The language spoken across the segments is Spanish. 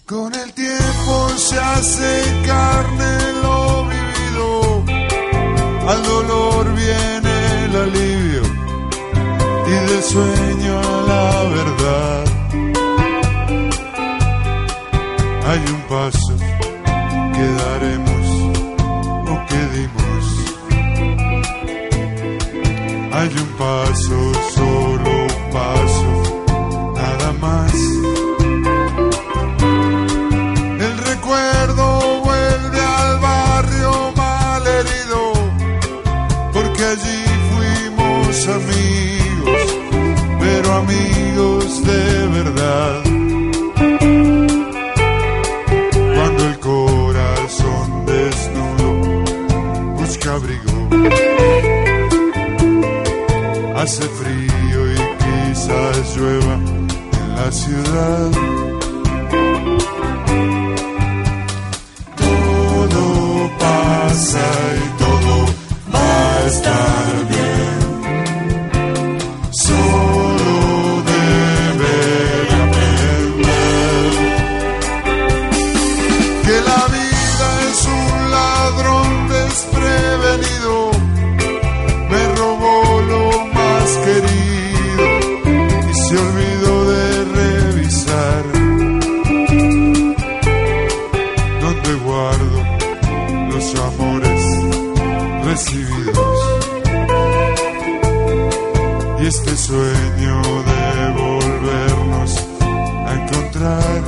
Con el tiempo se hace carne lo vivido, al dolor viene el alivio y del sueño a la verdad. Hay un paso que daremos o que dimos. Hay un paso, solo un paso, nada más. El recuerdo vuelve al barrio malherido, porque allí fuimos amigos, pero amigos de verdad. Cuando el corazón desnudo busca abrigo, hace frío y quizás llueva en la ciudad. Todo pasa y todo va a estar bien. Solo debe aprender que la vida es un ladrón desprevenido. Me robó lo más querido y se olvidó de revisar donde guardo los amores recibidos. Y este sueño de volvernos a encontrar.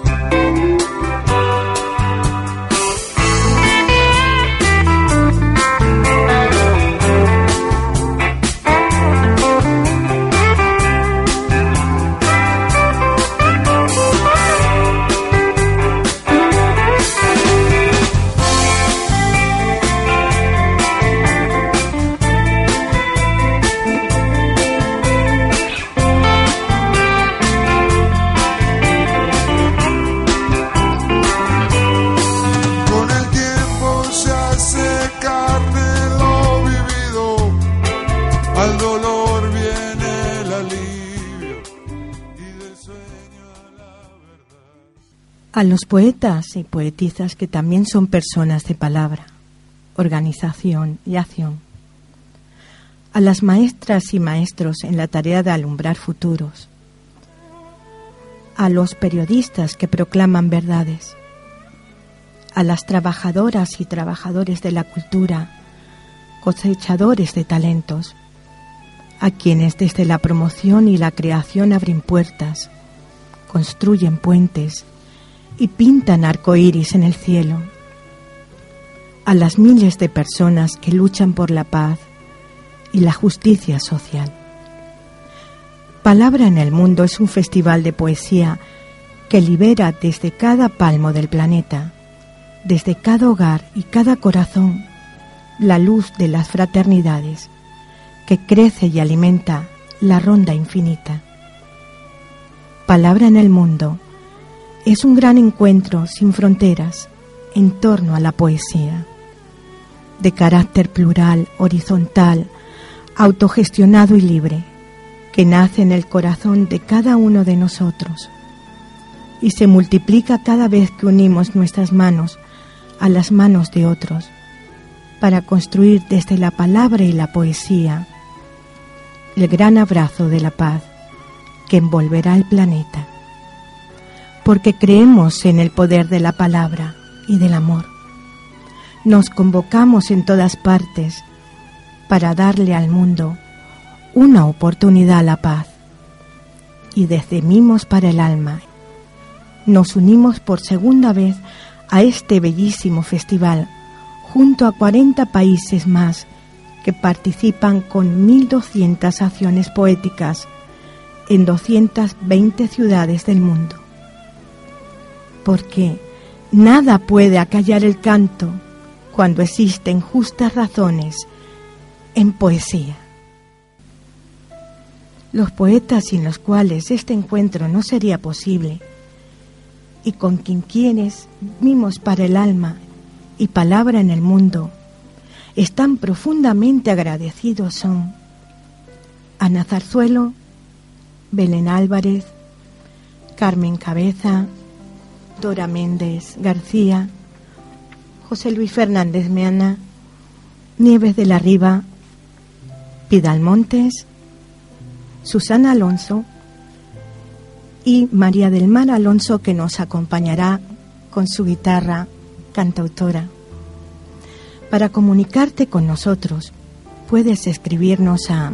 A los poetas y poetisas que también son personas de palabra, organización y acción. A las maestras y maestros en la tarea de alumbrar futuros. A los periodistas que proclaman verdades. A las trabajadoras y trabajadores de la cultura, cosechadores de talentos. A quienes desde la promoción y la creación abren puertas, construyen puentes y pintan arcoíris en el cielo. A las miles de personas que luchan por la paz y la justicia social. Palabra en el Mundo es un festival de poesía que libera desde cada palmo del planeta, desde cada hogar y cada corazón, la luz de las fraternidades que crece y alimenta la ronda infinita. Palabra en el Mundo es un gran encuentro sin fronteras en torno a la poesía, de carácter plural, horizontal, autogestionado y libre, que nace en el corazón de cada uno de nosotros y se multiplica cada vez que unimos nuestras manos a las manos de otros para construir desde la palabra y la poesía el gran abrazo de la paz que envolverá el planeta. Porque creemos en el poder de la palabra y del amor. Nos convocamos en todas partes para darle al mundo una oportunidad a la paz. Y desde Mimos para el Alma nos unimos por segunda vez a este bellísimo festival junto a 40 países más que participan con 1.200 acciones poéticas en 220 ciudades del mundo. Porque nada puede acallar el canto cuando existen justas razones en poesía. Los poetas sin los cuales este encuentro no sería posible y con quienes Mimos para el Alma y Palabra en el Mundo están profundamente agradecidos son Ana Zarzuelo, Belén Álvarez, Carmen Cabeza, Dora Méndez García, José Luis Fernández Meana, Nieves de la Riva, Pidal Montes, Susana Alonso y María del Mar Alonso, que nos acompañará con su guitarra cantautora. Para comunicarte con nosotros puedes escribirnos a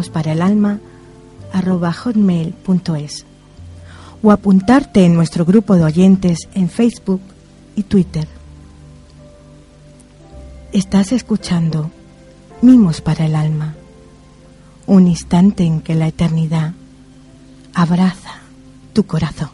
mimosparaelalma@hotmail.es o apuntarte en nuestro grupo de oyentes en Facebook y Twitter. Estás escuchando Mimos para el Alma, un instante en que la eternidad abraza tu corazón.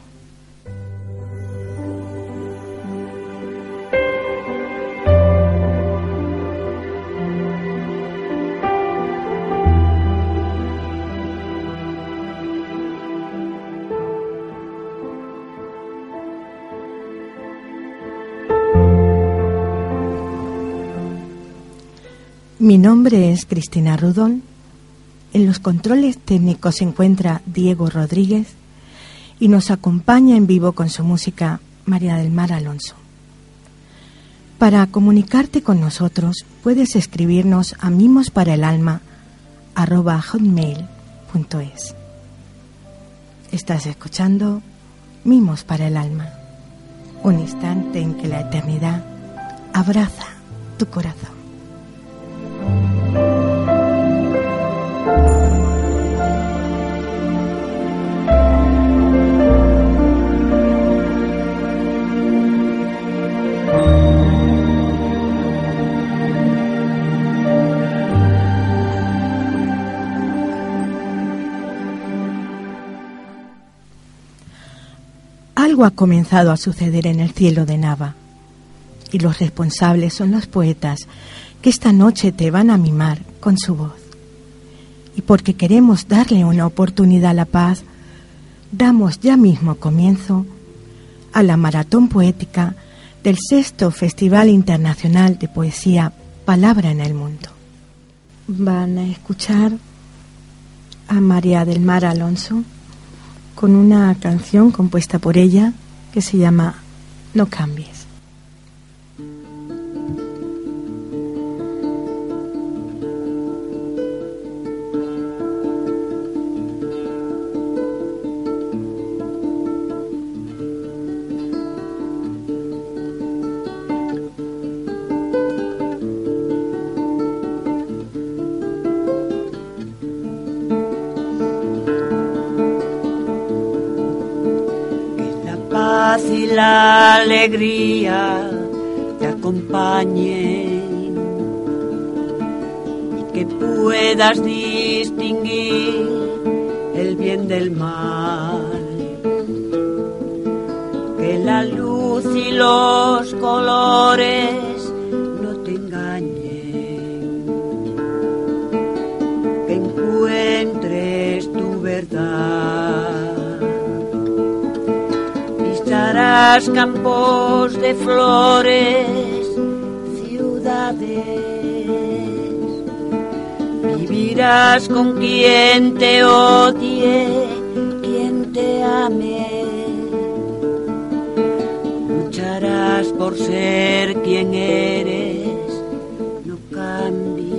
Mi nombre es Cristina Rudón. En los controles técnicos se encuentra Diego Rodríguez y nos acompaña en vivo con su música María del Mar Alonso. Para comunicarte con nosotros puedes escribirnos a mimosparaelalma@hotmail.es. Estás escuchando Mimos para el Alma, un instante en que la eternidad abraza tu corazón. Algo ha comenzado a suceder en el cielo de Nava, y los responsables son los poetas que esta noche te van a mimar con su voz. Y porque queremos darle una oportunidad a la paz, damos ya mismo comienzo a la maratón poética del 6º Festival Internacional de Poesía Palabra en el Mundo. Van a escuchar a María del Mar Alonso con una canción compuesta por ella que se llama No cambies. Y la alegría te acompañe y que puedas distinguir el bien del mal, que la luz y los colores no te engañen, que encuentres tu verdad. Pisarás campos de flores, ciudades, vivirás con quien te odie, quien te ame, lucharás por ser quien eres, no cambies.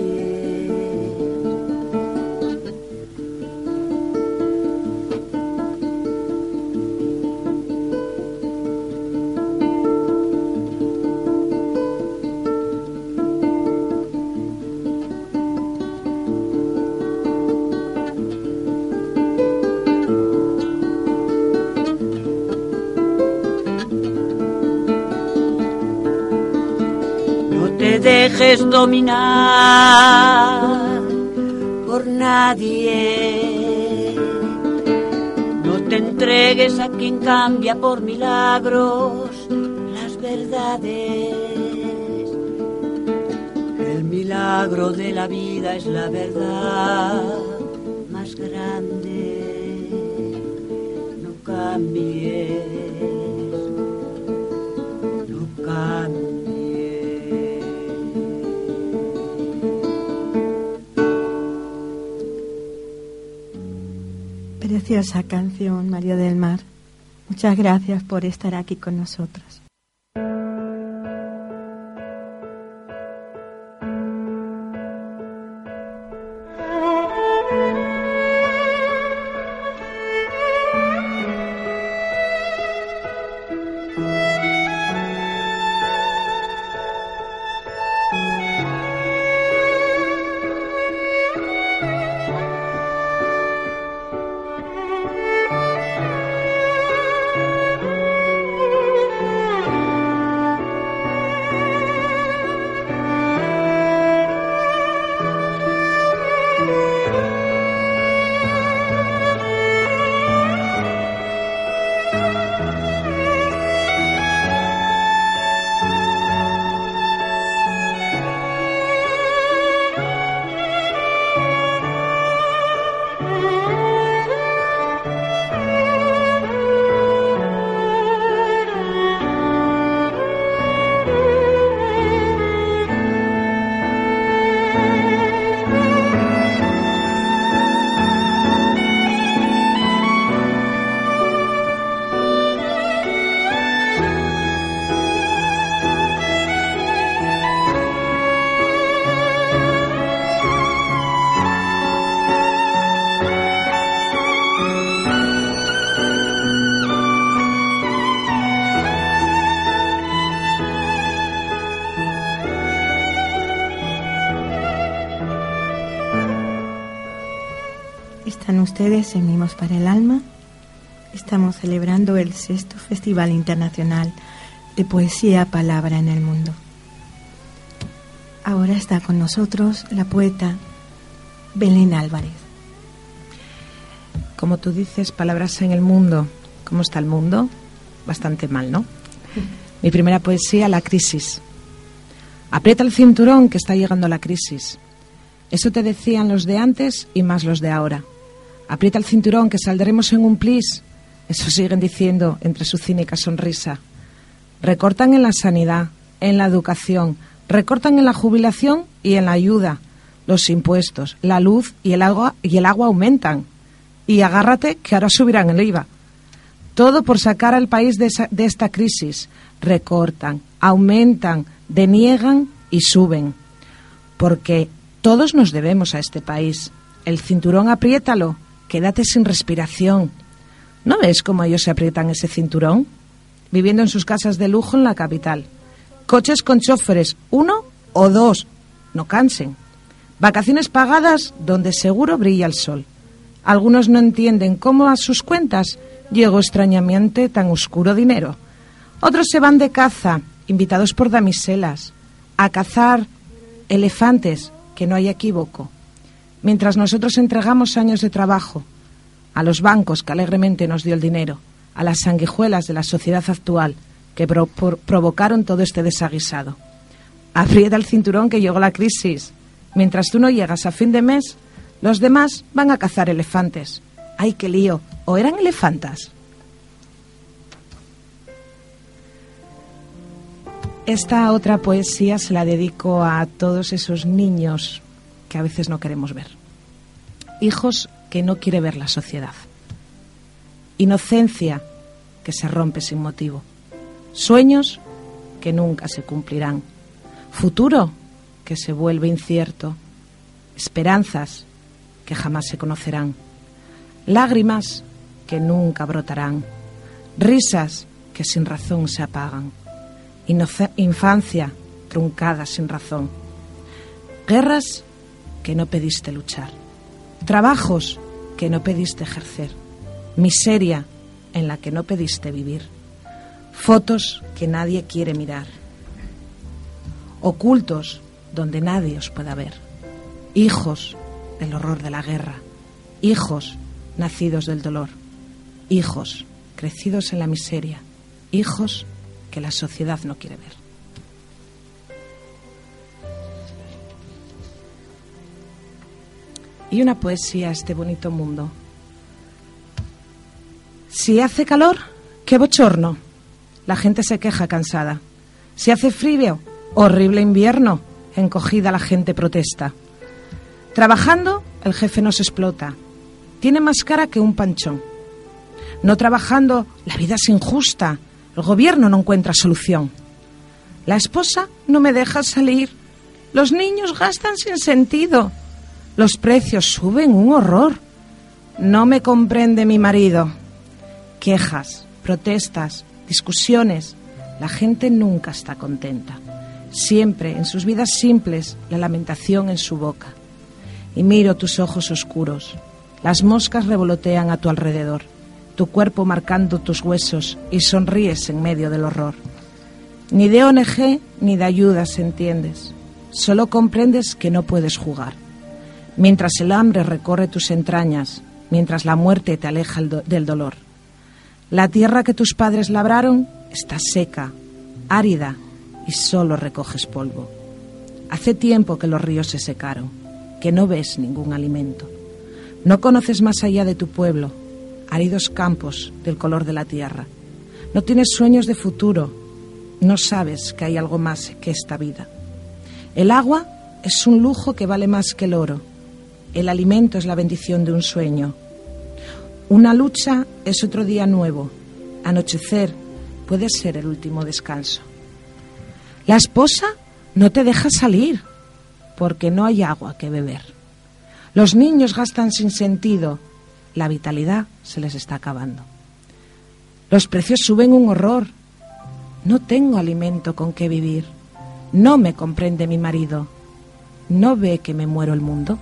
Dejes dominar por nadie, no te entregues a quien cambia por milagros las verdades. El milagro de la vida es la verdad más grande. No cambies, no cambies. Preciosa canción, María del Mar. Muchas gracias por estar aquí con nosotros. Están ustedes en Mimos para el Alma. Estamos celebrando el 6º Festival Internacional de Poesía Palabra en el Mundo. Ahora está con nosotros la poeta Belén Álvarez. Como tú dices, palabras en el mundo. ¿Cómo está el mundo? Bastante mal, ¿no? Mi primera poesía, La crisis. Aprieta el cinturón que está llegando la crisis. Eso te decían los de antes y más los de ahora. Aprieta el cinturón que saldremos en un plis. Eso siguen diciendo entre su cínica sonrisa. Recortan en la sanidad, en la educación, recortan en la jubilación y en la ayuda. Los impuestos, la luz y el agua aumentan. Y agárrate que ahora subirán el IVA. Todo por sacar al país de esta crisis. Recortan, aumentan, deniegan y suben. Porque todos nos debemos a este país. El cinturón apriétalo, quédate sin respiración. ¿No ves cómo ellos se aprietan ese cinturón? Viviendo en sus casas de lujo en la capital. Coches con choferes, 1 o 2, no cansen. Vacaciones pagadas donde seguro brilla el sol. Algunos no entienden cómo a sus cuentas llegó extrañamente tan oscuro dinero. Otros se van de caza, invitados por damiselas, a cazar elefantes, que no hay equívoco. Mientras nosotros entregamos años de trabajo a los bancos que alegremente nos dio el dinero, a las sanguijuelas de la sociedad actual que provocaron todo este desaguisado. Aprieta el cinturón que llegó la crisis. Mientras tú no llegas a fin de mes, los demás van a cazar elefantes. ¡Ay, qué lío! ¿O eran elefantas? Esta otra poesía se la dedico a todos esos niños que a veces no queremos ver. Hijos que no quiere ver la sociedad. Inocencia que se rompe sin motivo. Sueños que nunca se cumplirán. Futuro que se vuelve incierto. Esperanzas que jamás se conocerán. Lágrimas que nunca brotarán. Risas que sin razón se apagan. Infancia truncada sin razón. Guerras que no pediste luchar. Trabajos que no pediste ejercer. Miseria en la que no pediste vivir. Fotos que nadie quiere mirar. Ocultos donde nadie os pueda ver. Hijos del horror de la guerra. Hijos nacidos del dolor. Hijos crecidos en la miseria. Hijos que la sociedad no quiere ver. Y una poesía a este bonito mundo. Si hace calor, qué bochorno. La gente se queja cansada. Si hace frío, horrible invierno. Encogida la gente protesta. Trabajando, el jefe nos explota. Tiene más cara que un panchón. No trabajando, la vida es injusta. El gobierno no encuentra solución. La esposa no me deja salir. Los niños gastan sin sentido. Los precios suben, un horror. No me comprende mi marido. Quejas, protestas, discusiones. La gente nunca está contenta. Siempre, en sus vidas simples, la lamentación en su boca. Y miro tus ojos oscuros. Las moscas revolotean a tu alrededor, tu cuerpo marcando tus huesos, y sonríes en medio del horror. Ni de ONG ni de ayudas entiendes. Solo comprendes que no puedes jugar. Mientras el hambre recorre tus entrañas, mientras la muerte te aleja del dolor. La tierra que tus padres labraron está seca, árida, y solo recoges polvo. Hace tiempo que los ríos se secaron, que no ves ningún alimento. No conoces más allá de tu pueblo, áridos campos del color de la tierra. No tienes sueños de futuro, no sabes que hay algo más que esta vida. El agua es un lujo que vale más que el oro. El alimento es la bendición de un sueño. Una lucha es otro día nuevo. Anochecer puede ser el último descanso. La esposa no te deja salir porque no hay agua que beber. Los niños gastan sin sentido. La vitalidad se les está acabando. Los precios suben un horror. No tengo alimento con qué vivir. No me comprende mi marido. ¿No ve que me muero el mundo?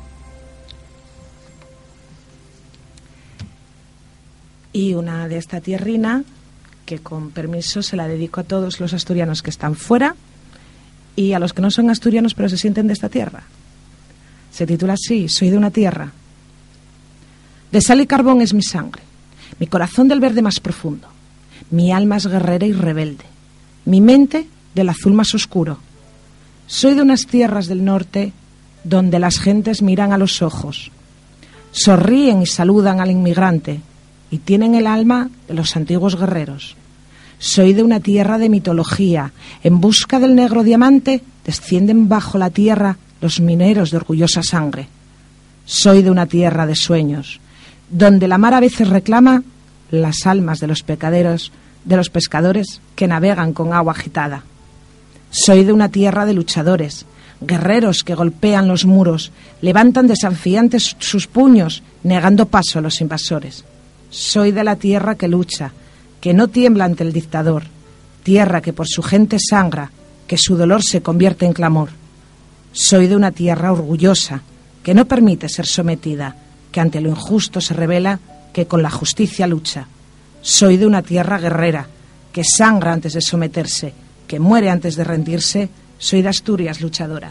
Y una de esta tierrina, que con permiso se la dedico a todos los asturianos que están fuera y a los que no son asturianos pero se sienten de esta tierra. Se titula así: Soy de una tierra. De sal y carbón es mi sangre, mi corazón del verde más profundo, mi alma es guerrera y rebelde, mi mente del azul más oscuro. Soy de unas tierras del norte donde las gentes miran a los ojos, sonríen y saludan al inmigrante y tienen el alma de los antiguos guerreros. Soy de una tierra de mitología. En busca del negro diamante descienden bajo la tierra los mineros de orgullosa sangre. Soy de una tierra de sueños, donde la mar a veces reclama las almas de los pescadores que navegan con agua agitada. Soy de una tierra de luchadores, guerreros que golpean los muros, levantan desafiantes sus puños, negando paso a los invasores. Soy de la tierra que lucha, que no tiembla ante el dictador, tierra que por su gente sangra, que su dolor se convierte en clamor. Soy de una tierra orgullosa, que no permite ser sometida, que ante lo injusto se revela, que con la justicia lucha. Soy de una tierra guerrera, que sangra antes de someterse, que muere antes de rendirse. Soy de Asturias luchadora.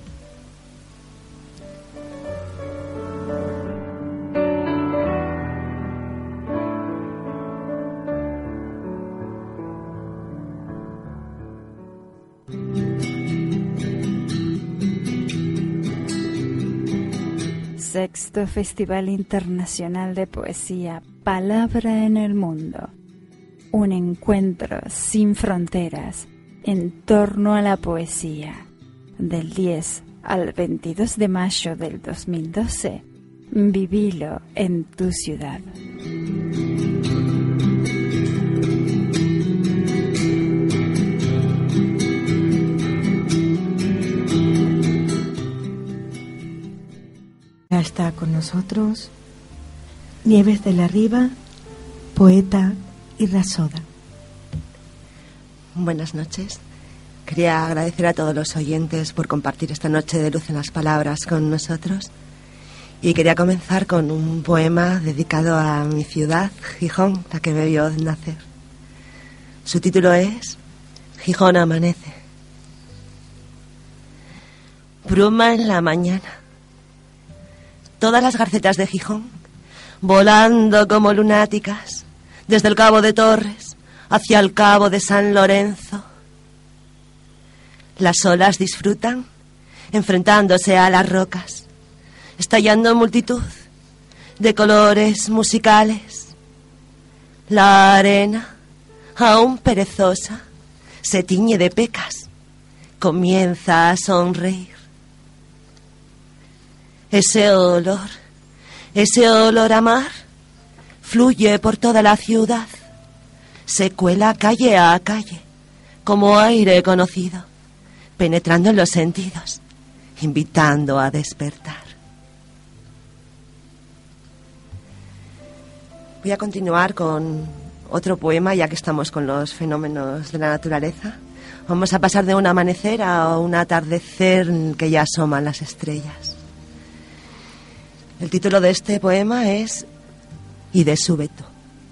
Sexto Festival Internacional de Poesía Palabra en el Mundo. Un encuentro sin fronteras en torno a la poesía. Del 10 al 22 de mayo del 2012. Vivilo en tu ciudad. Ya está con nosotros Nieves de la Riva, poeta y rasoda. Buenas noches. Quería agradecer a todos los oyentes por compartir esta noche de luz en las palabras con nosotros. Y quería comenzar con un poema dedicado a mi ciudad, Gijón, la que me vio nacer. Su título es Gijón amanece. Bruma en la mañana. Todas las garcetas de Gijón, volando como lunáticas, desde el Cabo de Torres hacia el Cabo de San Lorenzo. Las olas disfrutan, enfrentándose a las rocas, estallando multitud de colores musicales. La arena, aún perezosa, se tiñe de pecas, comienza a sonreír. Ese olor a mar, fluye por toda la ciudad, se cuela calle a calle, como aire conocido, penetrando en los sentidos, invitando a despertar. Voy a continuar con otro poema, ya que estamos con los fenómenos de la naturaleza. Vamos a pasar de un amanecer a un atardecer en que ya asoman las estrellas. El título de este poema es Y de súbito.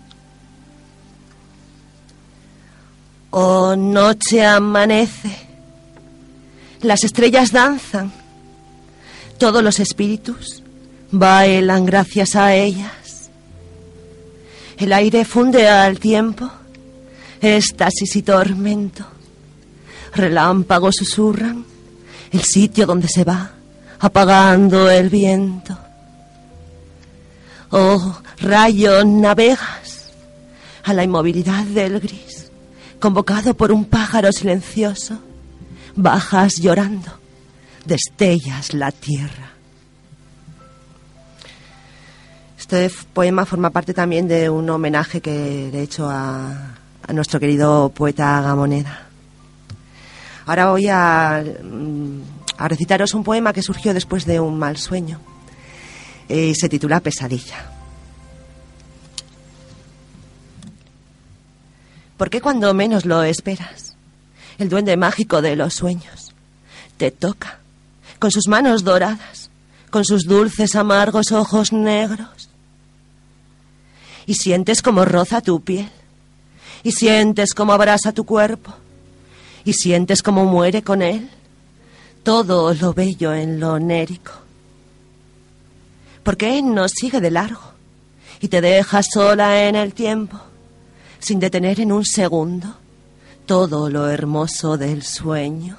Oh, noche amanece, las estrellas danzan, todos los espíritus bailan gracias a ellas. El aire funde al tiempo, éxtasis y tormento. Relámpagos susurran el sitio donde se va, apagando el viento. Oh, rayo, navegas a la inmovilidad del gris, convocado por un pájaro silencioso, bajas llorando, destellas la tierra. Este poema forma parte también de un homenaje que le he hecho a nuestro querido poeta Gamoneda. Ahora voy a recitaros un poema que surgió después de un mal sueño. Se titula Pesadilla. ¿Por qué cuando menos lo esperas, el duende mágico de los sueños te toca con sus manos doradas, con sus dulces amargos ojos negros? Y sientes como roza tu piel, y sientes como abraza tu cuerpo, y sientes como muere con él todo lo bello en lo onérico. ¿Por qué no sigue de largo y te deja sola en el tiempo, sin detener en un segundo todo lo hermoso del sueño?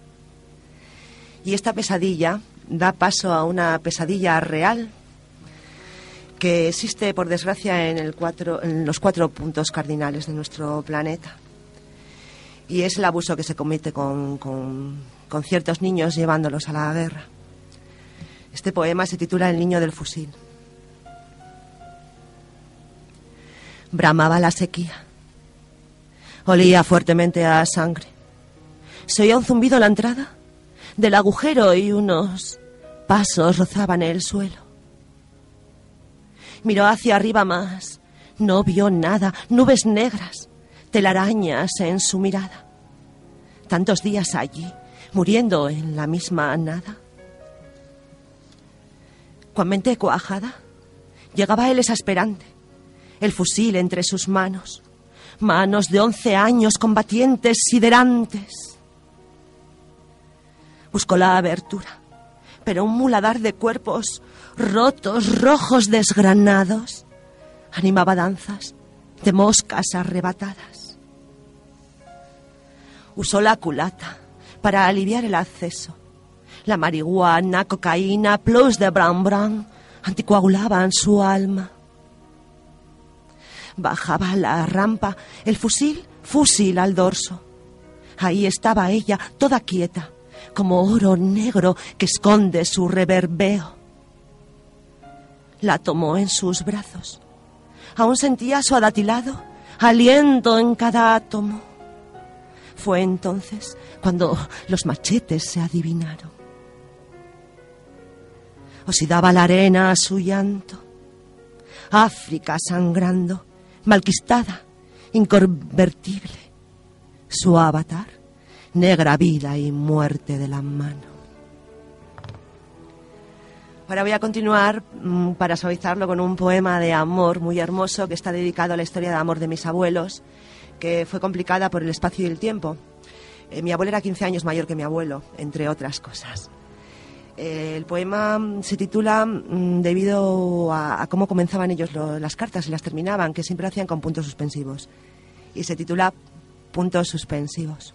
Y esta pesadilla da paso a una pesadilla real que existe, por desgracia, en los 4 puntos cardinales de nuestro planeta. Y es el abuso que se comete con ciertos niños llevándolos a la guerra. Este poema se titula El niño del fusil. Bramaba la sequía. Olía fuertemente a sangre. Se oía un zumbido a la entrada del agujero y unos pasos rozaban el suelo. Miró hacia arriba más. No vio nada, nubes negras, telarañas en su mirada. Tantos días allí, muriendo en la misma nada. Con mente cuajada, llegaba él exasperante, el fusil entre sus manos, manos de 11 años combatientes siderantes. Buscó la abertura, pero un muladar de cuerpos rotos, rojos, desgranados, animaba danzas de moscas arrebatadas. Usó la culata para aliviar el acceso. La marihuana, cocaína, plus de bran anticoagulaban su alma. Bajaba la rampa, el fusil al dorso. Ahí estaba ella, toda quieta, como oro negro que esconde su reverbeo. La tomó en sus brazos. Aún sentía su adatilado aliento en cada átomo. Fue entonces cuando los machetes se adivinaron. Oxidaba la arena a su llanto. África sangrando, malquistada, inconvertible. Su avatar, negra vida y muerte de la mano. Ahora voy a continuar para suavizarlo con un poema de amor muy hermoso que está dedicado a la historia de amor de mis abuelos, que fue complicada por el espacio y el tiempo. Mi abuelo era 15 años mayor que mi abuelo, entre otras cosas. El poema se titula debido a cómo comenzaban ellos las cartas y las terminaban, que siempre hacían con puntos suspensivos. Y se titula Puntos suspensivos.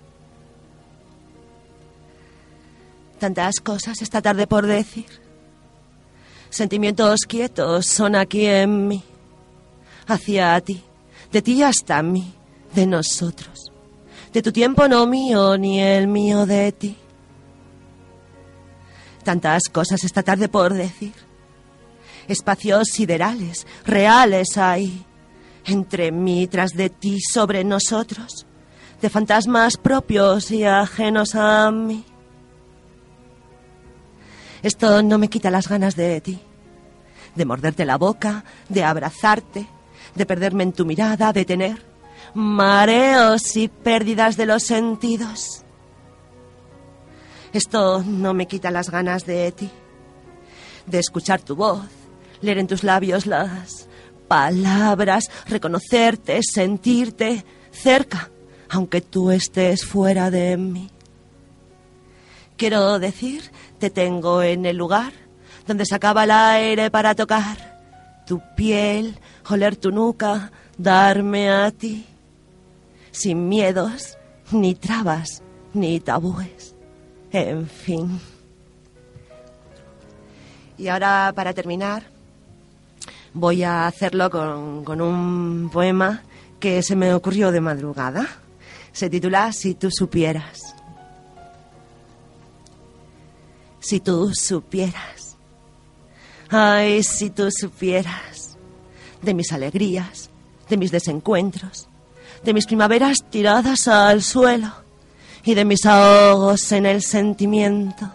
Tantas cosas esta tarde por decir. Sentimientos quietos son aquí en mí. Hacia ti, de ti hasta mí, de nosotros. De tu tiempo no mío, ni el mío de ti. Tantas cosas esta tarde por decir. Espacios siderales, reales hay, entre mí, tras de ti, sobre nosotros, de fantasmas propios y ajenos a mí. Esto no me quita las ganas de ti, de morderte la boca, de abrazarte, de perderme en tu mirada, de tener mareos y pérdidas de los sentidos. Esto no me quita las ganas de ti, de escuchar tu voz, leer en tus labios las palabras, reconocerte, sentirte cerca, aunque tú estés fuera de mí. Quiero decir, te tengo en el lugar donde se acaba el aire para tocar tu piel, oler tu nuca, darme a ti, sin miedos, ni trabas, ni tabúes, en fin. Y ahora, para terminar, voy a hacerlo con un poema que se me ocurrió de madrugada. Se titula Si tú supieras. Si tú supieras, ay, si tú supieras de mis alegrías, de mis desencuentros, de mis primaveras tiradas al suelo y de mis ahogos en el sentimiento.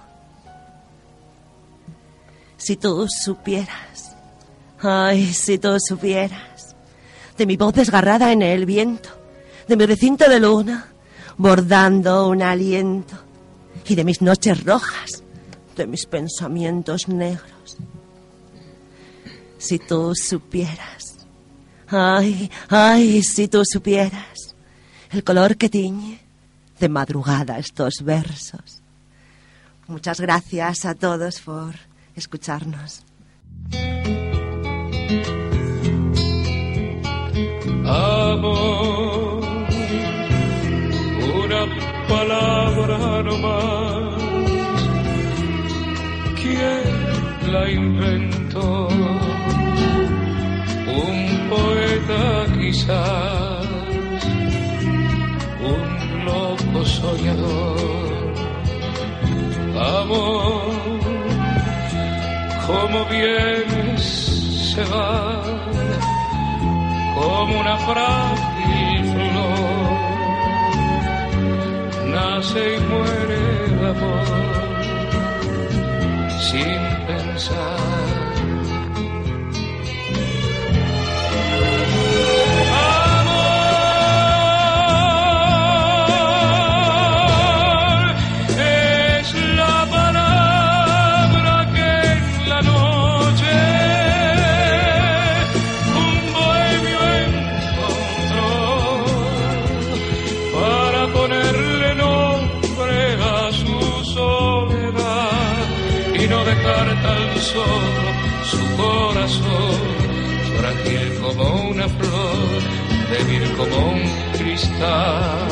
Si tú supieras, ay, si tú supieras de mi voz desgarrada en el viento, de mi recinto de luna bordando un aliento y de mis noches rojas, de mis pensamientos negros. Si tú supieras, ay, ay, si tú supieras el color que tiñe de madrugada estos versos. Muchas gracias a todos por escucharnos. Amor, una palabra no más. ¿Quién la inventó? Un poeta quizás, un loco soñador. Amor, como vienes se va, como una frágil flor, nace y muere el amor sin pensar. Su corazón, frágil como una flor, débil como un cristal.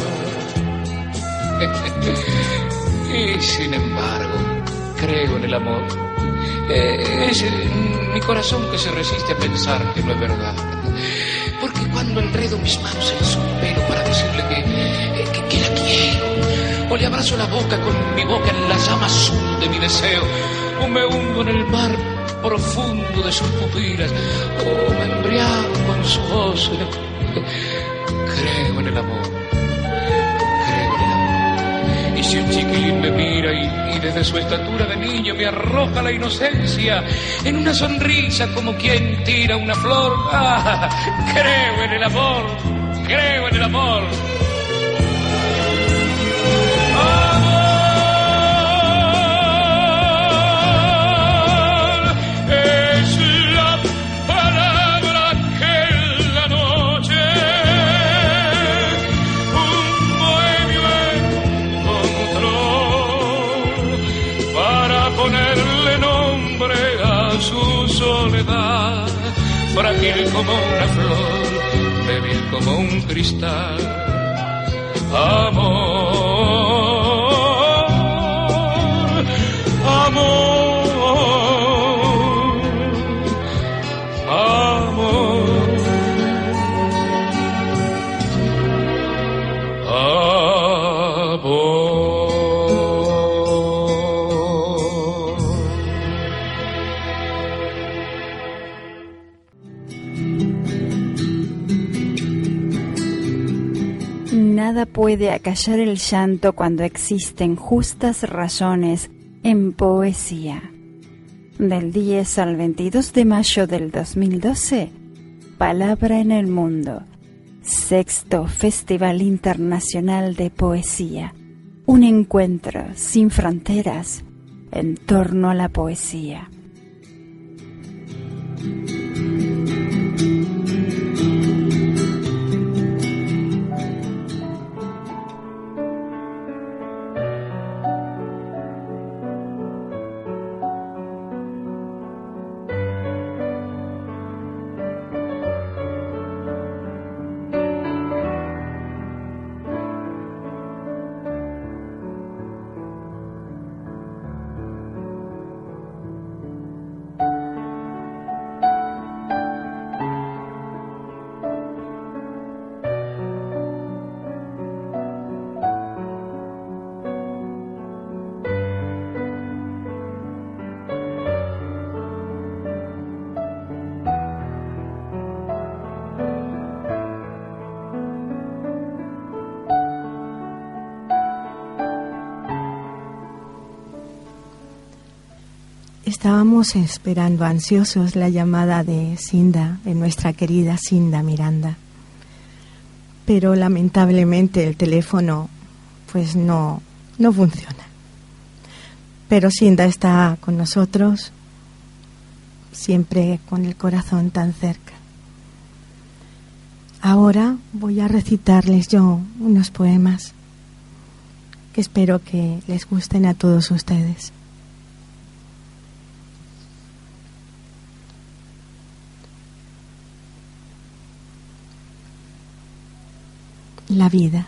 Y sin embargo, creo en el amor. Es mi corazón que se resiste a pensar que no es verdad. Porque cuando enredo mis manos en su pelo para decirle que la quiero, o le abrazo la boca con mi boca en la llama azul de mi deseo, o me hundo en el mar profundo de sus pupilas, o me embriago con su voz. Creo en el amor, creo en el amor. Y si un chiquilín me mira y desde su estatura de niño me arroja la inocencia en una sonrisa como quien tira una flor, creo en el amor, creo en el amor. Frágil como una flor, débil como un cristal. Amor, amor, amor, amor. Nada puede acallar el llanto cuando existen justas razones en poesía. Del 10 al 22 de mayo del 2012, Palabra en el Mundo, 6º Festival Internacional de Poesía, un encuentro sin fronteras en torno a la poesía. Estábamos esperando ansiosos la llamada de Cinda, de nuestra querida Cinda Miranda. Pero lamentablemente el teléfono pues no funciona. Pero Cinda está con nosotros, siempre con el corazón tan cerca. Ahora voy a recitarles yo unos poemas que espero que les gusten a todos ustedes. La vida.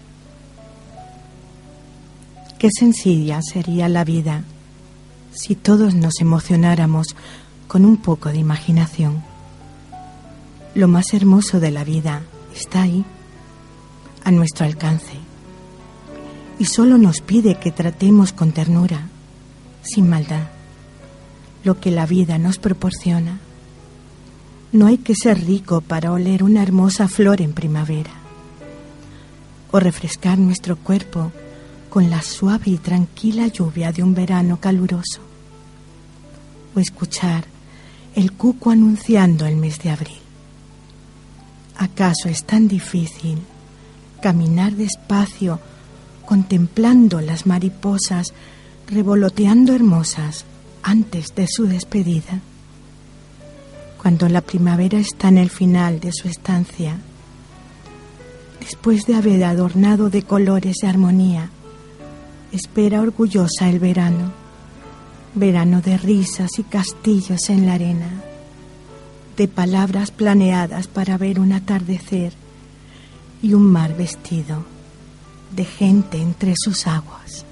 Qué sencilla sería la vida si todos nos emocionáramos con un poco de imaginación. Lo más hermoso de la vida está ahí, a nuestro alcance, y solo nos pide que tratemos con ternura, sin maldad, lo que la vida nos proporciona. No hay que ser rico para oler una hermosa flor en primavera, o refrescar nuestro cuerpo con la suave y tranquila lluvia de un verano caluroso, o escuchar el cuco anunciando el mes de abril. ¿Acaso es tan difícil caminar despacio contemplando las mariposas revoloteando hermosas antes de su despedida? Cuando la primavera está en el final de su estancia, después de haber adornado de colores de armonía, espera orgullosa el verano, verano de risas y castillos en la arena, de palabras planeadas para ver un atardecer y un mar vestido de gente entre sus aguas.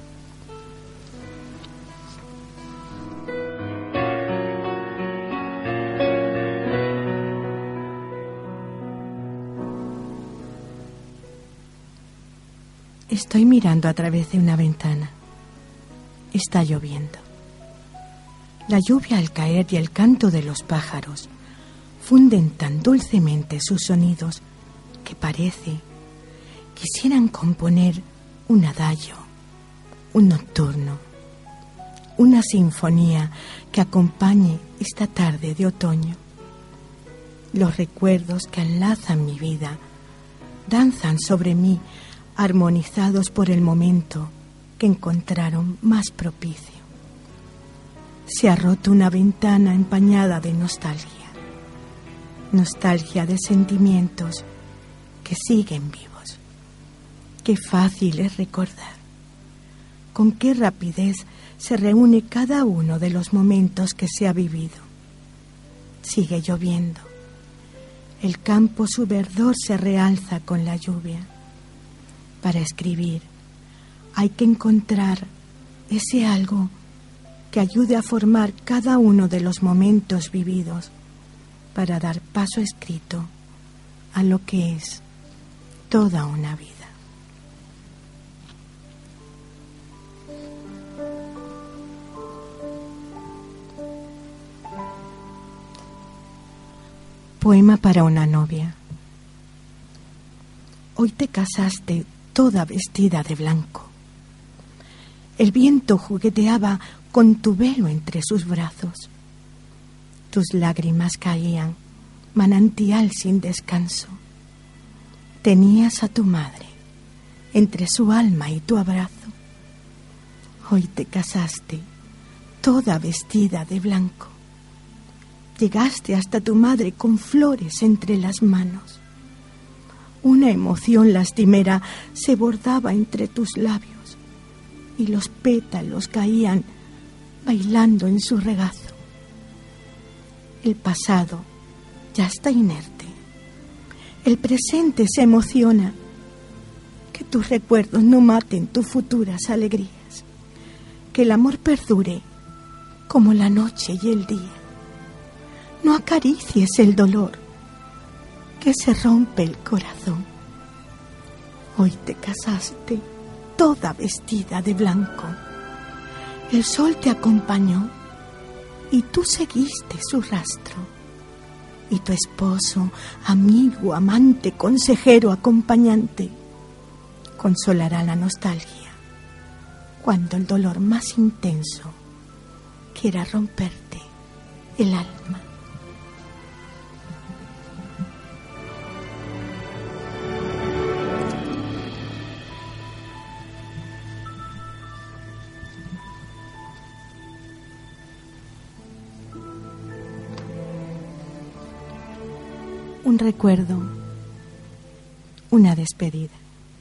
Estoy mirando a través de una ventana. Está lloviendo. La lluvia al caer y el canto de los pájaros funden tan dulcemente sus sonidos que parece quisieran componer un adagio, un nocturno, una sinfonía que acompañe esta tarde de otoño. Los recuerdos que enlazan mi vida danzan sobre mí, armonizados por el momento que encontraron más propicio. Se ha roto una ventana empañada de nostalgia, nostalgia de sentimientos que siguen vivos. Qué fácil es recordar, con qué rapidez se reúne cada uno de los momentos que se ha vivido. Sigue lloviendo, el campo su verdor se realza con la lluvia. Para escribir hay que encontrar ese algo que ayude a formar cada uno de los momentos vividos para dar paso escrito a lo que es toda una vida. Poema para una novia. Hoy te casaste toda vestida de blanco. El viento jugueteaba con tu velo entre sus brazos. Tus lágrimas caían, manantial sin descanso. Tenías a tu madre entre su alma y tu abrazo. Hoy te casaste toda vestida de blanco. Llegaste hasta tu madre con flores entre las manos. Una emoción lastimera se bordaba entre tus labios y los pétalos caían bailando en su regazo. El pasado ya está inerte. El presente se emociona. Que tus recuerdos no maten tus futuras alegrías. Que el amor perdure como la noche y el día. No acaricies el dolor que se rompe el corazón. Hoy te casaste toda vestida de blanco. El sol te acompañó y tú seguiste su rastro. Y tu esposo, amigo, amante, consejero, acompañante, consolará la nostalgia cuando el dolor más intenso quiera romperte el alma. Un recuerdo, una despedida.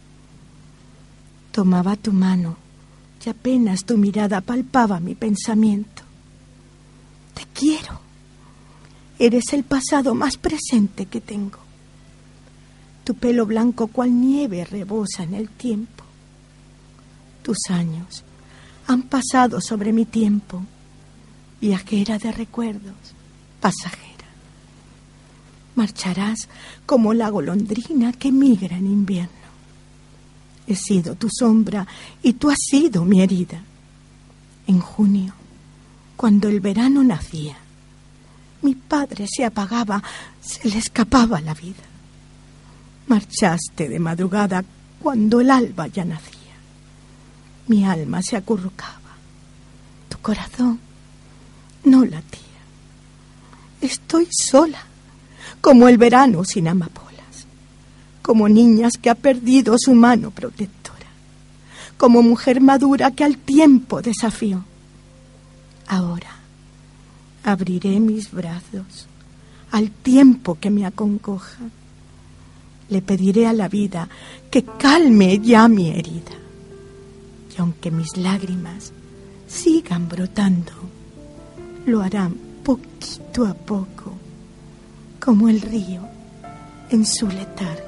Tomaba tu mano y apenas tu mirada palpaba mi pensamiento. Te quiero. Eres el pasado más presente que tengo. Tu pelo blanco cual nieve rebosa en el tiempo. Tus años han pasado sobre mi tiempo, viajera de recuerdos, pasajera. Marcharás como la golondrina que migra en invierno. He sido tu sombra y tú has sido mi herida. En junio, cuando el verano nacía, mi padre se apagaba, se le escapaba la vida. Marchaste de madrugada cuando el alba ya nacía. Mi alma se acurrucaba, tu corazón no latía. Estoy sola, como el verano sin amapolas, como niñas que ha perdido su mano protectora, como mujer madura que al tiempo desafió. Ahora abriré mis brazos al tiempo que me acongoja. Le pediré a la vida que calme ya mi herida. Y aunque mis lágrimas sigan brotando, lo harán poquito a poco, como el río en su letargo.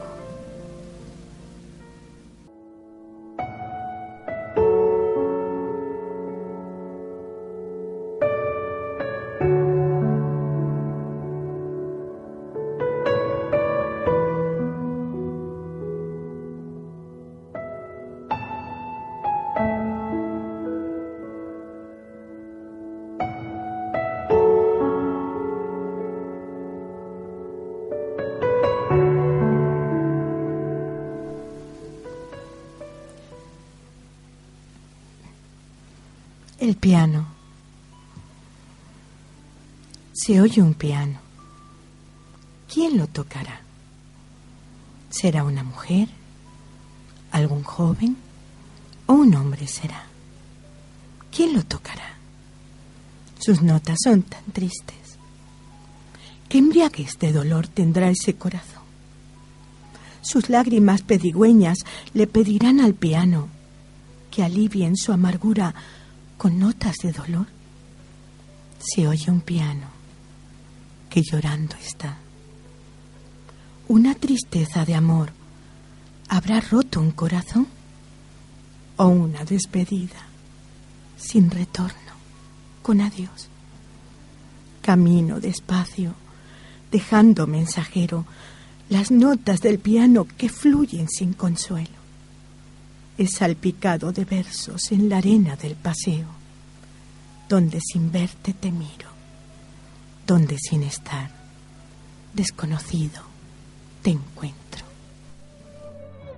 El piano. Se oye un piano. ¿Quién lo tocará? ¿Será una mujer? ¿Algún joven? ¿O un hombre será? ¿Quién lo tocará? Sus notas son tan tristes. ¿Qué embriaguez de dolor tendrá ese corazón? Sus lágrimas pedigüeñas le pedirán al piano que alivien su amargura con notas de dolor. Se oye un piano que llorando está. Una tristeza de amor habrá roto un corazón, o una despedida sin retorno, con adiós. Camino despacio, dejando mensajero las notas del piano que fluyen sin consuelo. He salpicado de versos en la arena del paseo, donde sin verte te miro, donde sin estar desconocido te encuentro.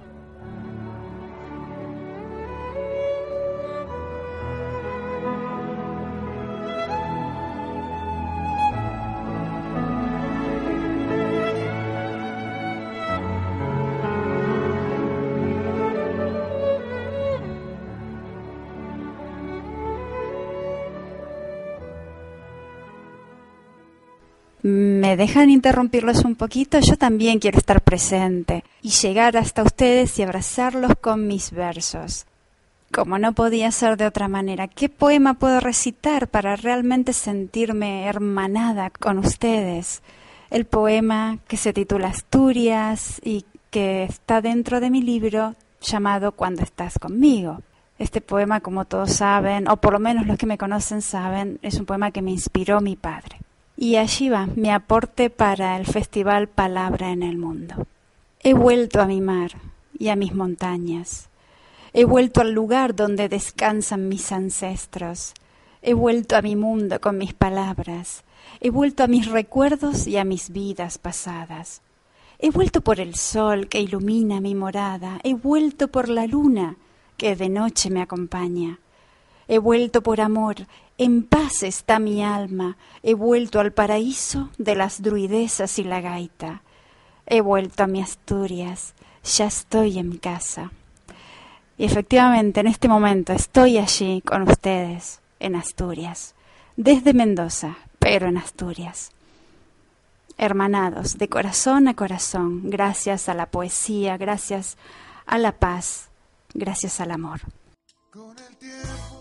¿Me dejan interrumpirlos un poquito? Yo también quiero estar presente y llegar hasta ustedes y abrazarlos con mis versos. Como no podía ser de otra manera, ¿qué poema puedo recitar para realmente sentirme hermanada con ustedes? El poema que se titula Asturias y que está dentro de mi libro llamado Cuando estás conmigo. Este poema, como todos saben, o por lo menos los que me conocen saben, es un poema que me inspiró mi padre. Y allí va mi aporte para el Festival Palabra en el Mundo. He vuelto a mi mar y a mis montañas. He vuelto al lugar donde descansan mis ancestros. He vuelto a mi mundo con mis palabras. He vuelto a mis recuerdos y a mis vidas pasadas. He vuelto por el sol que ilumina mi morada. He vuelto por la luna que de noche me acompaña. He vuelto por amor, en paz está mi alma. He vuelto al paraíso de las druidesas y la gaita. He vuelto a mi Asturias, ya estoy en casa. Y efectivamente en este momento estoy allí con ustedes, en Asturias, desde Mendoza, pero en Asturias. Hermanados de corazón a corazón, gracias a la poesía, gracias a la paz, gracias al amor. Con el tiempo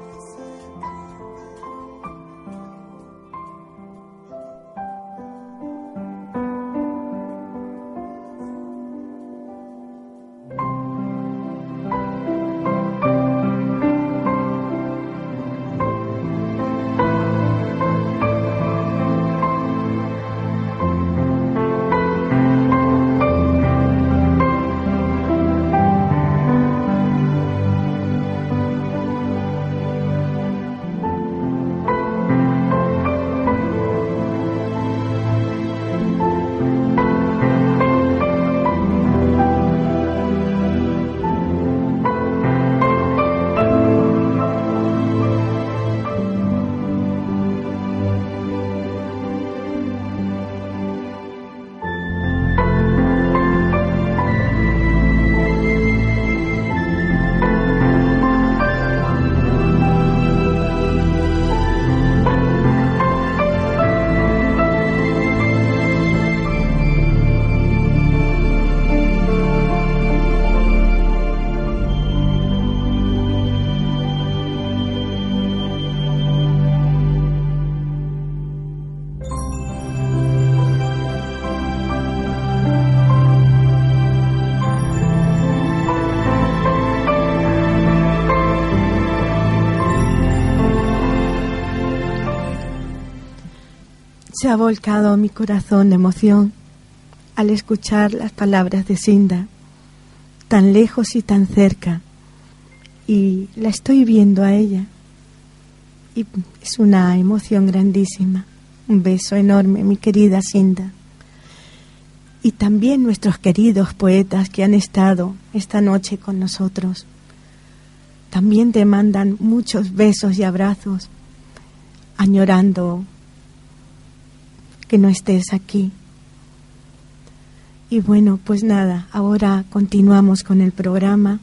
se ha volcado mi corazón de emoción al escuchar las palabras de Sinda, tan lejos y tan cerca, y la estoy viendo a ella, y es una emoción grandísima. Un beso enorme, mi querida Sinda. Y también nuestros queridos poetas que han estado esta noche con nosotros, también te mandan muchos besos y abrazos, añorando que no estés aquí. Y bueno, pues nada, ahora continuamos con el programa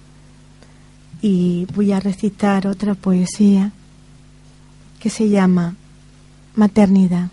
y voy a recitar otra poesía que se llama Maternidad.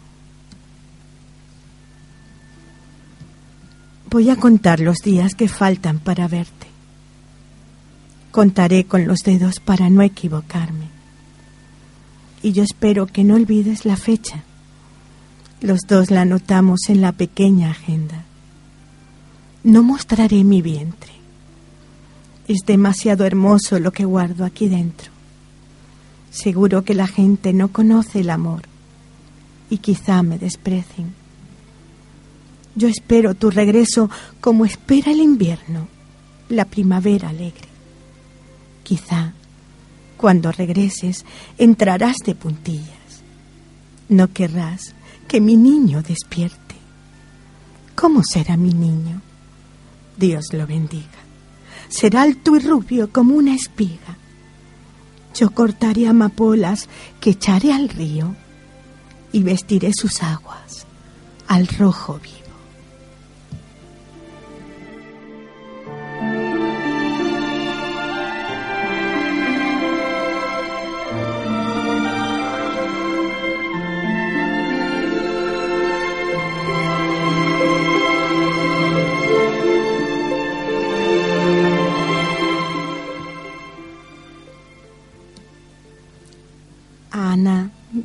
Voy a contar los días que faltan para verte. Contaré con los dedos para no equivocarme. Y yo espero que no olvides la fecha. Los dos la anotamos en la pequeña agenda. No mostraré mi vientre. Es demasiado hermoso lo que guardo aquí dentro. Seguro que la gente no conoce el amor y quizá me desprecien. Yo espero tu regreso como espera el invierno, la primavera alegre. Quizá cuando regreses entrarás de puntillas. No querrás que mi niño despierte. ¿Cómo será mi niño? Dios lo bendiga. Será alto y rubio como una espiga. Yo cortaré amapolas que echaré al río y vestiré sus aguas al rojo vivo.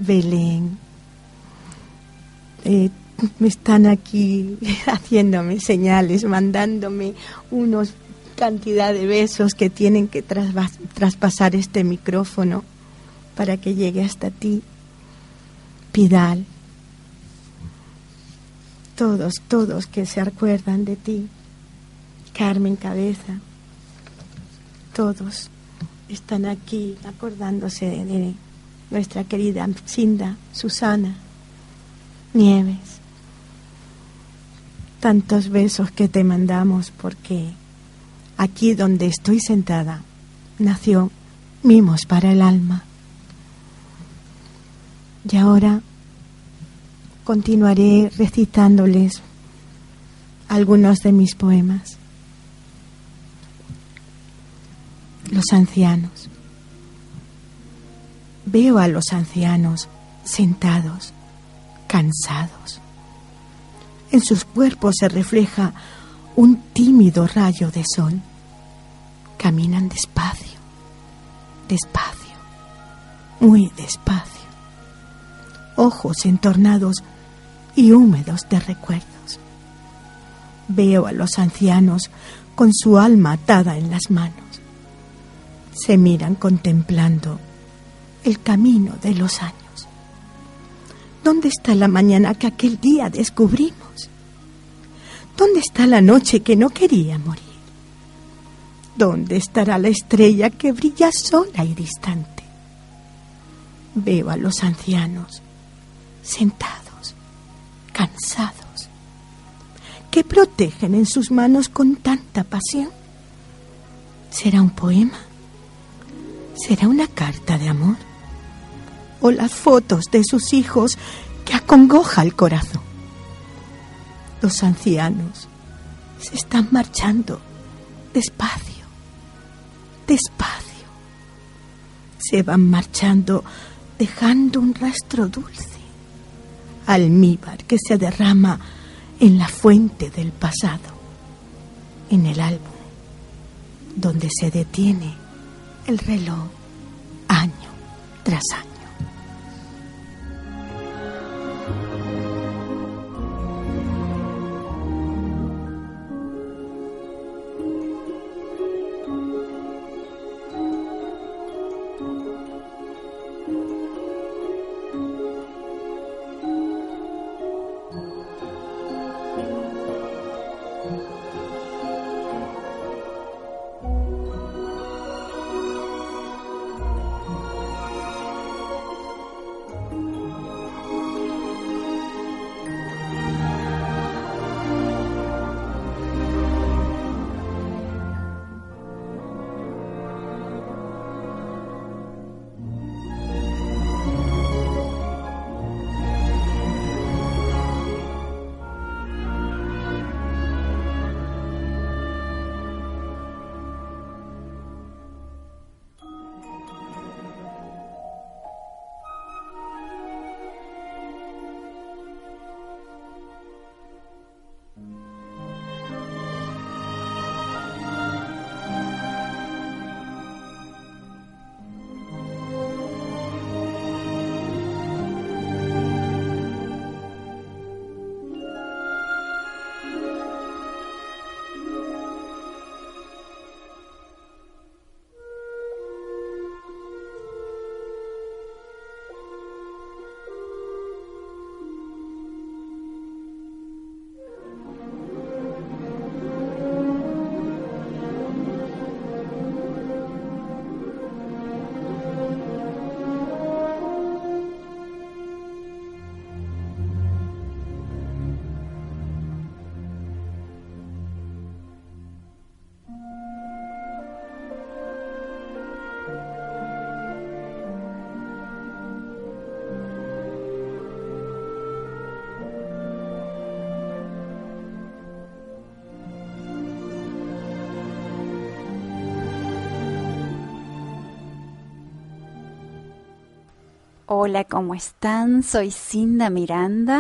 Belén. Me están aquí haciéndome señales, mandándome unos cantidad de besos que tienen que traspasar este micrófono para que llegue hasta ti. Pidal, todos que se acuerdan de ti. Carmen Cabeza, todos están aquí acordándose de nuestra querida Cinda, Susana, Nieves. Tantos besos que te mandamos, porque aquí donde estoy sentada nació Mimos para el Alma. Y ahora continuaré recitándoles algunos de mis poemas. Los ancianos. Veo a los ancianos sentados, cansados. En sus cuerpos se refleja un tímido rayo de sol. Caminan despacio, despacio, muy despacio. Ojos entornados y húmedos de recuerdos. Veo a los ancianos con su alma atada en las manos. Se miran contemplando el camino de los años. ¿Dónde está la mañana que aquel día descubrimos? ¿Dónde está la noche que no quería morir? ¿Dónde estará la estrella que brilla sola y distante? Veo a los ancianos sentados, cansados, que protegen en sus manos con tanta pasión. ¿Será un poema? ¿Será una carta de amor? ¿O las fotos de sus hijos que acongoja el corazón? Los ancianos se están marchando despacio, despacio. Se van marchando dejando un rastro dulce, almíbar que se derrama en la fuente del pasado, en el álbum donde se detiene el reloj año tras año. Hola, ¿cómo están? Soy Cinda Miranda,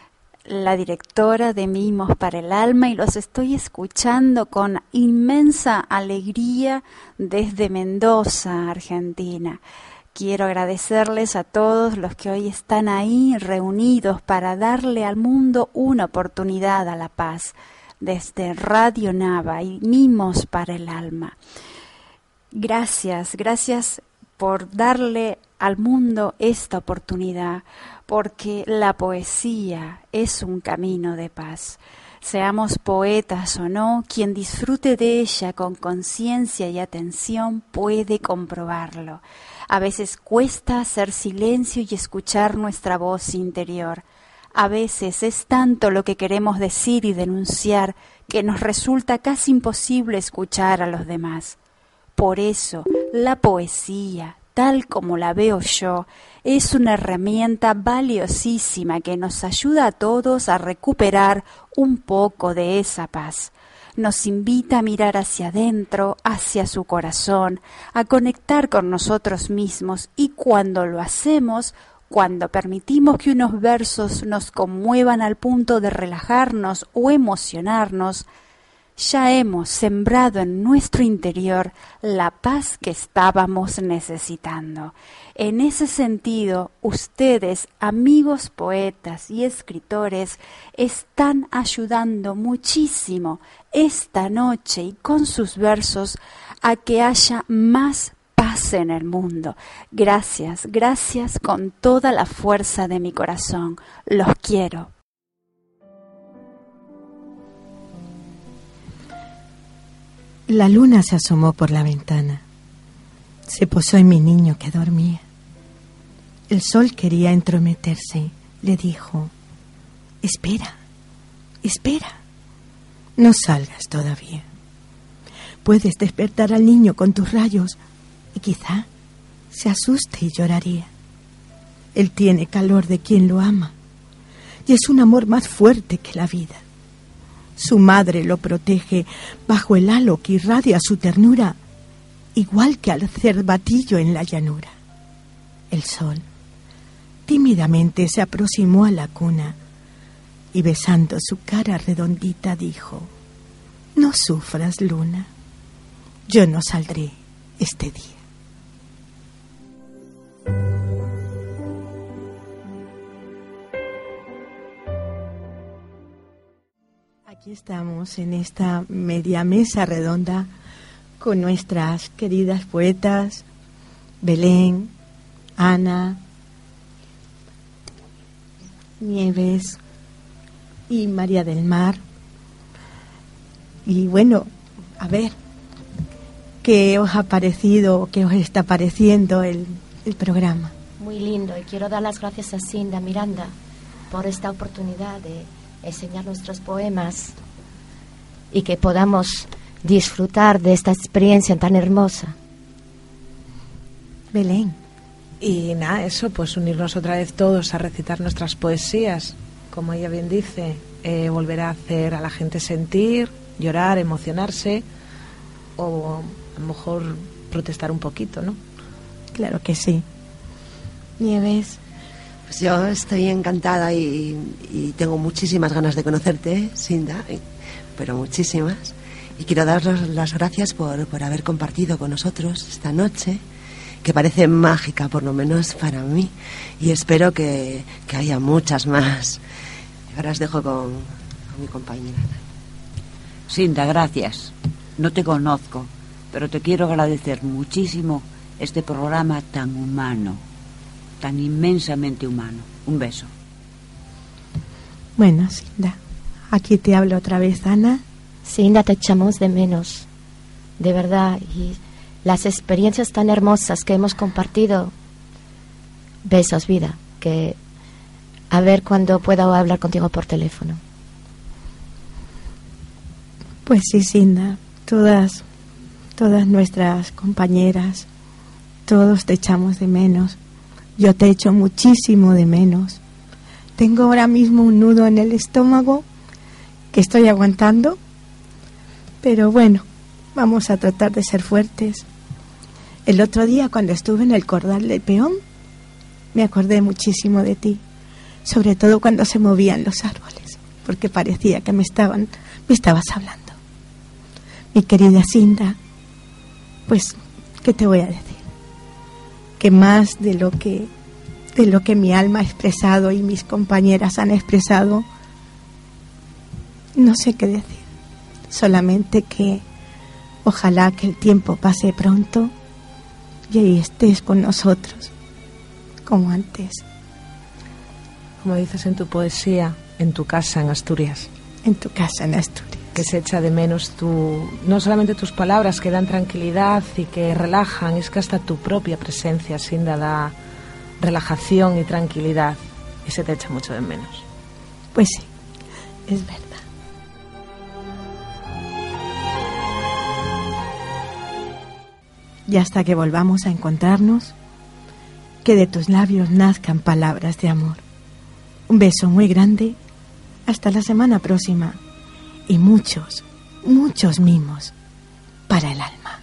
la directora de Mimos para el Alma, y los estoy escuchando con inmensa alegría desde Mendoza, Argentina. Quiero agradecerles a todos los que hoy están ahí reunidos para darle al mundo una oportunidad a la paz. Desde Radio Nava y Mimos para el Alma. Gracias por darle al mundo esta oportunidad, porque la poesía es un camino de paz. Seamos poetas o no, quien disfrute de ella con conciencia y atención puede comprobarlo. A veces cuesta hacer silencio y escuchar nuestra voz interior. A veces es tanto lo que queremos decir y denunciar que nos resulta casi imposible escuchar a los demás. Por eso, la poesía, tal como la veo yo, es una herramienta valiosísima que nos ayuda a todos a recuperar un poco de esa paz. Nos invita a mirar hacia adentro, hacia su corazón, a conectar con nosotros mismos y cuando lo hacemos, cuando permitimos que unos versos nos conmuevan al punto de relajarnos o emocionarnos, ya hemos sembrado en nuestro interior la paz que estábamos necesitando. En ese sentido, ustedes, amigos poetas y escritores, están ayudando muchísimo esta noche y con sus versos a que haya más paz en el mundo. Gracias con toda la fuerza de mi corazón. Los quiero. La luna se asomó por la ventana. Se posó en mi niño que dormía. El sol quería entrometerse. Le dijo: espera, no salgas todavía. Puedes despertar al niño con tus rayos y quizá se asuste y lloraría. Él tiene calor de quien lo ama y es un amor más fuerte que la vida. Su madre lo protege bajo el halo que irradia su ternura, igual que al cervatillo en la llanura. El sol tímidamente se aproximó a la cuna y besando su cara redondita dijo: no sufras, luna, yo no saldré este día. Aquí estamos en esta media mesa redonda con nuestras queridas poetas Belén, Ana, Nieves y María del Mar. Y bueno, a ver, ¿qué os ha parecido, qué os está pareciendo el programa? Muy lindo, y quiero dar las gracias a Cinda Miranda por esta oportunidad de enseñar nuestros poemas y que podamos disfrutar de esta experiencia tan hermosa. Belén. Y nada, eso, pues unirnos otra vez todos a recitar nuestras poesías, como ella bien dice, volver a hacer a la gente sentir, llorar, emocionarse o a lo mejor protestar un poquito, ¿no? Claro que sí. Nieves. Pues yo estoy encantada y tengo muchísimas ganas de conocerte, Cinda, pero muchísimas. Y quiero daros las gracias por haber compartido con nosotros esta noche, que parece mágica, por lo menos para mí. Y espero que haya muchas más. Ahora os dejo con mi compañera. Cinda, gracias. No te conozco, pero te quiero agradecer muchísimo este programa tan humano, tan inmensamente humano. Un beso. Bueno, Cinda, aquí te hablo otra vez, Ana. Cinda, te echamos de menos, de verdad, y las experiencias tan hermosas que hemos compartido. Besos, vida, que a ver cuándo puedo hablar contigo por teléfono. Pues sí, Cinda, todas nuestras compañeras, todos te echamos de menos. Yo te echo muchísimo de menos. Tengo ahora mismo un nudo en el estómago que estoy aguantando, pero bueno, vamos a tratar de ser fuertes. El otro día, cuando estuve en el Cordal del Peón, me acordé muchísimo de ti, sobre todo cuando se movían los árboles, porque parecía que me estabas hablando. Mi querida Cinda, pues, ¿qué te voy a decir? que más de lo que mi alma ha expresado y mis compañeras han expresado, no sé qué decir. Solamente que ojalá que el tiempo pase pronto y ahí estés con nosotros, como antes. Como dices en tu poesía, en tu casa en Asturias. En tu casa en Asturias. Que se echa de menos no solamente tus palabras que dan tranquilidad y que relajan, es que hasta tu propia presencia Sinda da relajación y tranquilidad, y se te echa mucho de menos. Pues sí, es verdad. Y hasta que volvamos a encontrarnos, que de tus labios nazcan palabras de amor. Un beso muy grande, hasta la semana próxima, y muchos, muchos mimos para el alma.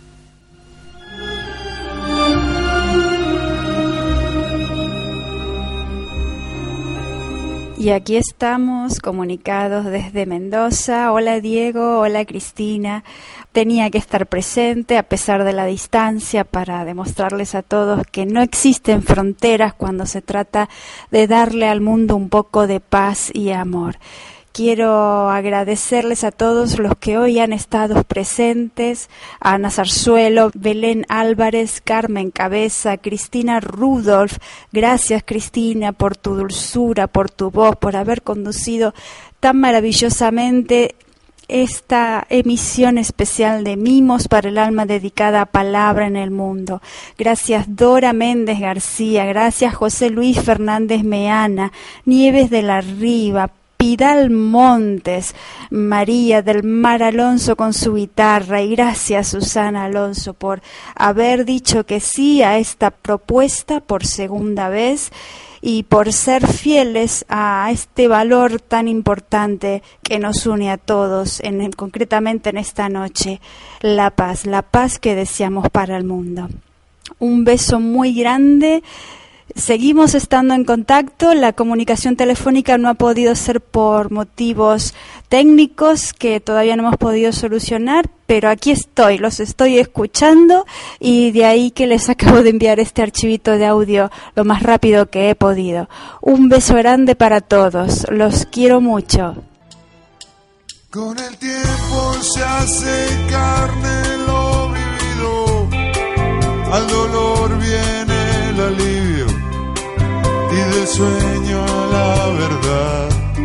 Y aquí estamos comunicados desde Mendoza. Hola Diego, hola Cristina. Tenía que estar presente a pesar de la distancia para demostrarles a todos que no existen fronteras cuando se trata de darle al mundo un poco de paz y amor. Quiero agradecerles a todos los que hoy han estado presentes, a Ana Zarzuelo, Belén Álvarez, Carmen Cabeza, Cristina Rudolph. Gracias Cristina por tu dulzura, por tu voz, por haber conducido tan maravillosamente esta emisión especial de Mimos para el Alma dedicada a Palabra en el Mundo. Gracias Dora Méndez García, gracias José Luis Fernández Meana, Nieves de la Riva, Pidal Montes, María del Mar Alonso con su guitarra, y gracias Susana Alonso por haber dicho que sí a esta propuesta por segunda vez y por ser fieles a este valor tan importante que nos une a todos, concretamente en esta noche, la paz que deseamos para el mundo. Un beso muy grande. Seguimos estando en contacto. La comunicación telefónica no ha podido ser por motivos técnicos que todavía no hemos podido solucionar, pero aquí estoy, los estoy escuchando, y de ahí que les acabo de enviar este archivito de audio lo más rápido que he podido. Un beso grande para todos, los quiero mucho. Con el tiempo se hace carne lo vivido, al dolor viene el alivio y del sueño a la verdad.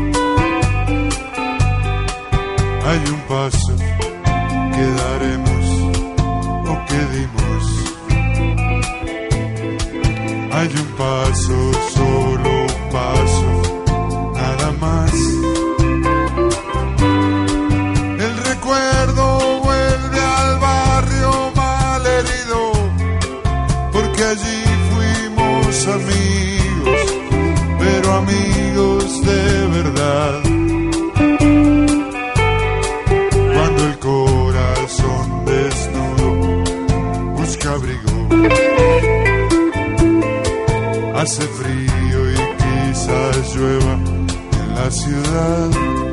Hay un paso que daremos o que dimos. Hay un paso, solo un paso, nada más. El recuerdo vuelve al barrio malherido, porque allí fuimos amigos, pero amigos de verdad. Cuando el corazón desnudo busca abrigo, hace frío y quizás llueva en la ciudad.